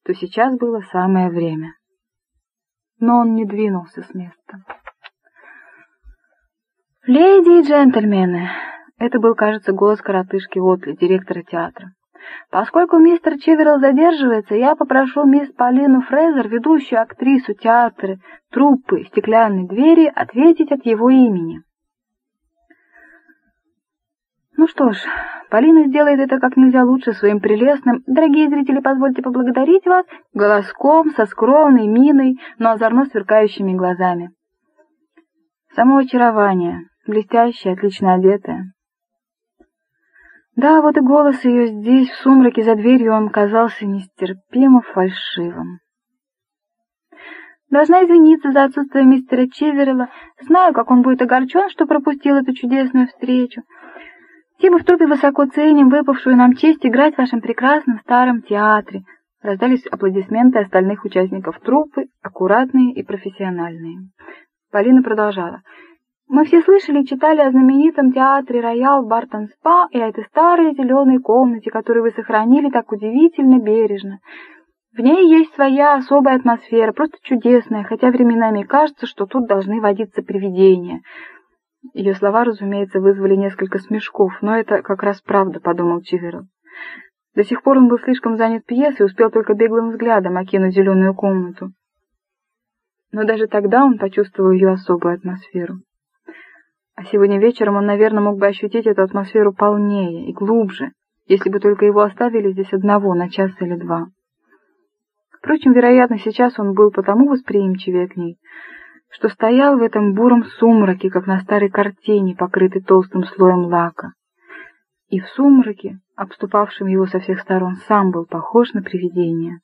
то сейчас было самое время. Но он не двинулся с места. «Леди и джентльмены!» — это был, кажется, голос коротышки Отли, директора театра. «Поскольку мистер Чиверилл задерживается, я попрошу мисс Полину Фрейзер, ведущую актрису театра труппы «Стеклянной двери», ответить от его имени». Ну что ж, Полина сделает это как нельзя лучше своим прелестным, дорогие зрители, позвольте поблагодарить вас, голоском, со скромной миной, но озорно сверкающими глазами. Само очарование, блестящая, отлично одетая. Да, вот и голос ее здесь, в сумраке за дверью, он казался нестерпимо фальшивым. Должна извиниться за отсутствие мистера Чиверилла. Знаю, как он будет огорчен, что пропустил эту чудесную встречу. Все мы в труппе высоко ценим выпавшую нам честь играть в вашем прекрасном старом театре. Раздались аплодисменты остальных участников труппы, аккуратные и профессиональные. Полина продолжала. Мы все слышали и читали о знаменитом театре Роял Бартон-Спа и о этой старой зеленой комнате, которую вы сохранили так удивительно бережно. В ней есть своя особая атмосфера, просто чудесная, хотя временами кажется, что тут должны водиться привидения. Ее слова, разумеется, вызвали несколько смешков, но это как раз правда, подумал Чиверилл. До сих пор он был слишком занят пьесой и успел только беглым взглядом окинуть зеленую комнату. Но даже тогда он почувствовал ее особую атмосферу. А сегодня вечером он, наверное, мог бы ощутить эту атмосферу полнее и глубже, если бы только его оставили здесь одного на час или два. Впрочем, вероятно, сейчас он был потому восприимчивее к ней, что стоял в этом буром сумраке, как на старой картине, покрытой толстым слоем лака. И в сумраке, обступавшем его со всех сторон, сам был похож на привидение.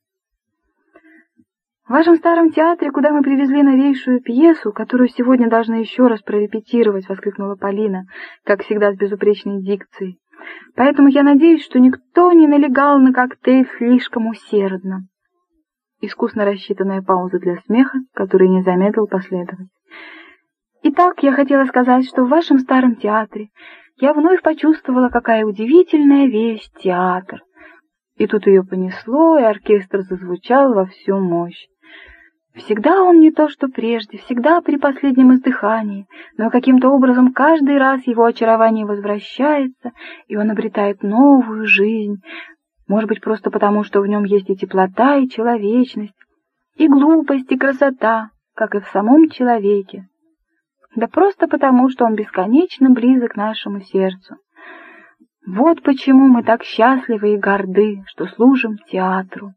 В вашем старом театре, куда мы привезли новейшую пьесу, которую сегодня должны еще раз прорепетировать, — воскликнула Полина, как всегда с безупречной дикцией. Поэтому я надеюсь, что никто не налегал на коктейль слишком усердно. Искусно рассчитанная пауза для смеха, который не замедлил последовать. Итак, я хотела сказать, что в вашем старом театре я вновь почувствовала, какая удивительная вещь театр. И тут ее понесло, и оркестр зазвучал во всю мощь. Всегда он не то, что прежде, всегда при последнем издыхании, но каким-то образом каждый раз его очарование возвращается, и он обретает новую жизнь. Может быть, просто потому, что в нем есть и теплота, и человечность, и глупость, и красота, как и в самом человеке. Да просто потому, что он бесконечно близок к нашему сердцу. Вот почему мы так счастливы и горды, что служим театру.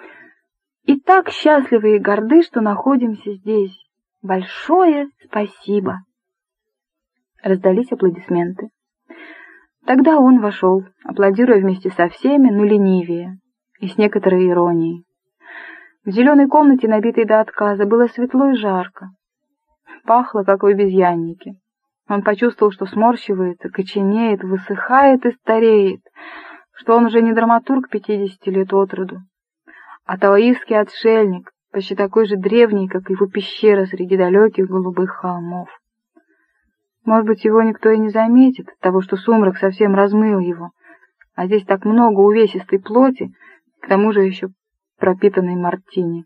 И так счастливы и горды, что находимся здесь. Большое спасибо. Раздались аплодисменты. Тогда он вошел, аплодируя вместе со всеми, но ленивее и с некоторой иронией. В зеленой комнате, набитой до отказа, было светло и жарко. Пахло, как в обезьяннике. Он почувствовал, что сморщивается, коченеет, высыхает и стареет, что он уже не драматург 50 лет от роду, а таоистский отшельник, почти такой же древний, как его пещера среди далеких голубых холмов. Может быть, его никто и не заметит, того, что сумрак совсем размыл его, а здесь так много увесистой плоти, к тому же еще пропитанной мартини.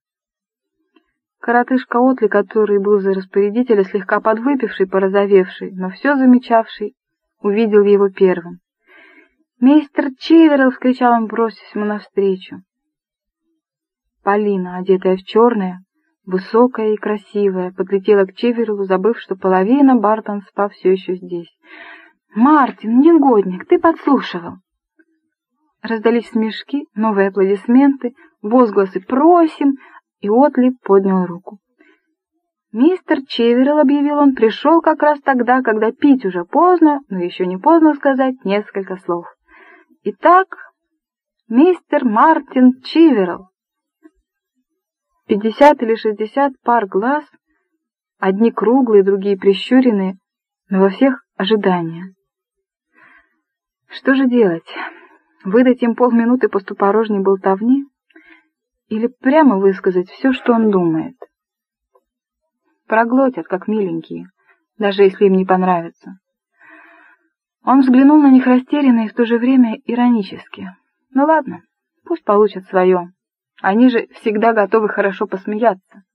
Коротышка Отли, который был за распорядителя, слегка подвыпивший, порозовевший, но все замечавший, увидел его первым. «Мистер Чиверилл!» — вскричал он, бросясь ему навстречу. Полина, одетая в черное, высокая и красивая, подлетела к Чивериллу, забыв, что половина Бартон-Спа все еще здесь. «Мартин, негодник, ты подслушивал!» Раздались смешки, новые аплодисменты, возгласы «Просим!», и Отли поднял руку. «Мистер Чиверилл», — объявил он, — пришел как раз тогда, когда пить уже поздно, но еще не поздно сказать несколько слов. Итак, мистер Мартин Чиверилл. 50 или 60 пар глаз, одни круглые, другие прищуренные, но во всех ожидания. Что же делать? Выдать им полминуты пустопорожней болтовни или прямо высказать все, что он думает? Проглотят, как миленькие, даже если им не понравится. Он взглянул на них растерянно и в то же время иронически. Ну ладно, пусть получат свое. Они же всегда готовы хорошо посмеяться.